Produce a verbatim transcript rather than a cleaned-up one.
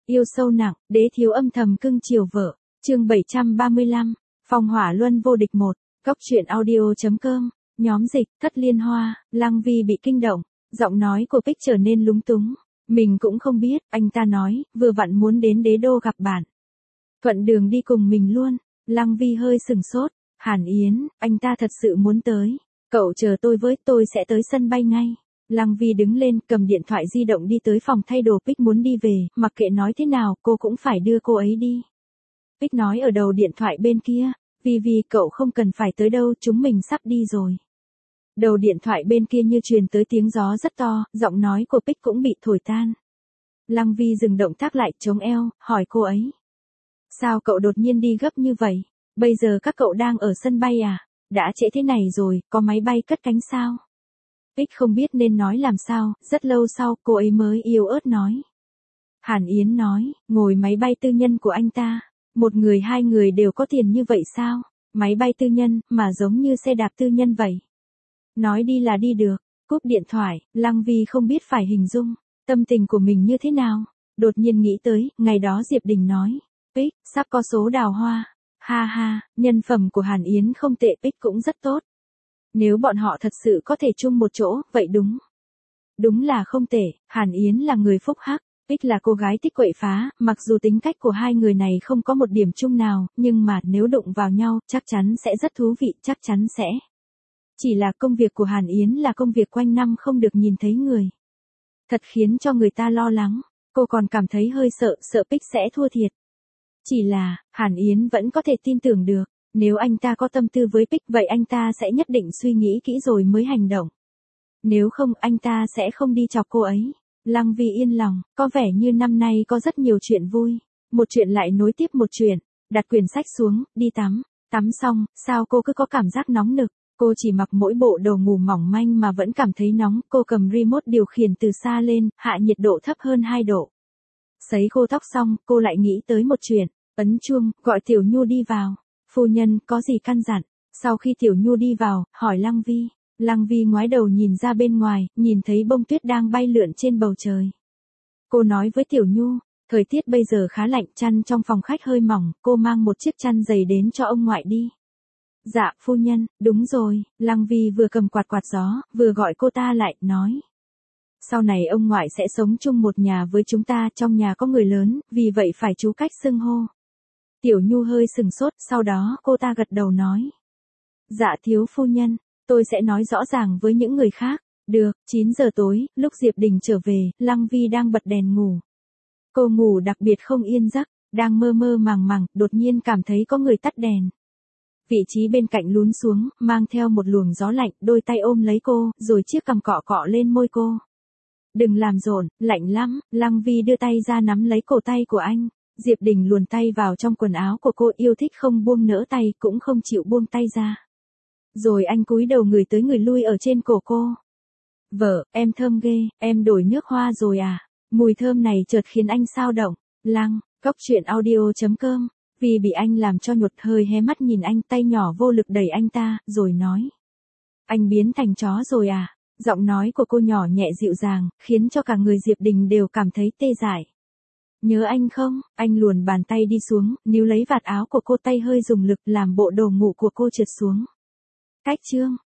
Yêu sâu nặng, đế thiếu âm thầm cưng chiều vợ. Chương bảy trăm ba mươi lăm, Phong hỏa luân vô địch một. Góc truyện audio.com. Nhóm dịch, Thất Liên Hoa. Lăng Vi bị kinh động, giọng nói của Bích trở nên lúng túng. Mình cũng không biết, anh ta nói, vừa vặn muốn đến đế đô gặp bạn. Thuận đường đi cùng mình luôn. Lăng Vi hơi sừng sốt. Hàn Yến, anh ta thật sự muốn tới. Cậu chờ tôi với, tôi sẽ tới sân bay ngay. Lăng Vi đứng lên, cầm điện thoại di động đi tới phòng thay đồ. Bích muốn đi về, mặc kệ nói thế nào, cô cũng phải đưa cô ấy đi. Bích nói ở đầu điện thoại bên kia, Vi Vi cậu không cần phải tới đâu, chúng mình sắp đi rồi. Đầu điện thoại bên kia như truyền tới tiếng gió rất to, giọng nói của Bích cũng bị thổi tan. Lăng Vi dừng động tác lại, chống eo, hỏi cô ấy. Sao cậu đột nhiên đi gấp như vậy? Bây giờ các cậu đang ở sân bay à? Đã trễ thế này rồi, có máy bay cất cánh sao? Bích không biết nên nói làm sao, rất lâu sau cô ấy mới yếu ớt nói. Hàn Yến nói, ngồi máy bay tư nhân của anh ta. Một người hai người đều có tiền như vậy sao? Máy bay tư nhân, mà giống như xe đạp tư nhân vậy. Nói đi là đi được. Cúp điện thoại, Lăng Vi không biết phải hình dung tâm tình của mình như thế nào. Đột nhiên nghĩ tới, ngày đó Diệp Đình nói. Bích, sắp có số đào hoa. Ha ha, nhân phẩm của Hàn Yến không tệ, Bích cũng rất tốt. Nếu bọn họ thật sự có thể chung một chỗ, vậy đúng. Đúng là không tệ, Hàn Yến là người phúc hắc, Bích là cô gái thích quậy phá, mặc dù tính cách của hai người này không có một điểm chung nào, nhưng mà nếu đụng vào nhau, chắc chắn sẽ rất thú vị, chắc chắn sẽ. Chỉ là công việc của Hàn Yến là công việc quanh năm không được nhìn thấy người. Thật khiến cho người ta lo lắng, cô còn cảm thấy hơi sợ, sợ Bích sẽ thua thiệt. Chỉ là, Hàn Yến vẫn có thể tin tưởng được, nếu anh ta có tâm tư với Bích vậy anh ta sẽ nhất định suy nghĩ kỹ rồi mới hành động. Nếu không anh ta sẽ không đi chọc cô ấy. Lăng Vi yên lòng, có vẻ như năm nay có rất nhiều chuyện vui. Một chuyện lại nối tiếp một chuyện, đặt quyển sách xuống, đi tắm. Tắm xong, sao cô cứ có cảm giác nóng nực? Cô chỉ mặc mỗi bộ đồ ngủ mỏng manh mà vẫn cảm thấy nóng. Cô cầm remote điều khiển từ xa lên, hạ nhiệt độ thấp hơn hai độ. Sấy khô tóc xong, cô lại nghĩ tới một chuyện. Ấn chuông, gọi Tiểu Nhu đi vào. Phu nhân, có gì căn dặn? Sau khi Tiểu Nhu đi vào, hỏi Lăng Vi. Lăng Vi ngoái đầu nhìn ra bên ngoài, nhìn thấy bông tuyết đang bay lượn trên bầu trời. Cô nói với Tiểu Nhu, thời tiết bây giờ khá lạnh, chăn trong phòng khách hơi mỏng, cô mang một chiếc chăn dày đến cho ông ngoại đi. Dạ, phu nhân, đúng rồi. Lăng Vi vừa cầm quạt quạt gió, vừa gọi cô ta lại, nói. Sau này ông ngoại sẽ sống chung một nhà với chúng ta, trong nhà có người lớn, vì vậy phải chú cách xưng hô. Tiểu Nhu hơi sừng sốt, sau đó cô ta gật đầu nói. Dạ thiếu phu nhân, tôi sẽ nói rõ ràng với những người khác. Được, chín giờ tối, lúc Diệp Đình trở về, Lăng Vi đang bật đèn ngủ. Cô ngủ đặc biệt không yên giấc, đang mơ mơ màng màng, đột nhiên cảm thấy có người tắt đèn. Vị trí bên cạnh lún xuống, mang theo một luồng gió lạnh, đôi tay ôm lấy cô, rồi chiếc cằm cọ cọ lên môi cô. Đừng làm rộn, lạnh lắm. Lăng Vi đưa tay ra nắm lấy cổ tay của anh. Diệp Đình luồn tay vào trong quần áo của cô, yêu thích không buông nỡ tay, cũng không chịu buông tay ra. Rồi anh cúi đầu người tới người lui ở trên cổ cô. Vợ, em thơm ghê, em đổi nước hoa rồi à? Mùi thơm này chợt khiến anh sao động. Lăng, góc truyện audio.com. Vì bị anh làm cho nhột, hơi hé mắt nhìn anh, tay nhỏ vô lực đẩy anh ta, rồi nói. Anh biến thành chó rồi à? Giọng nói của cô nhỏ nhẹ dịu dàng, khiến cho cả người Diệp Đình đều cảm thấy tê dại. Nhớ anh không? Anh luồn bàn tay đi xuống, níu lấy vạt áo của cô, tay hơi dùng lực làm bộ đồ ngủ của cô trượt xuống. Cách chương.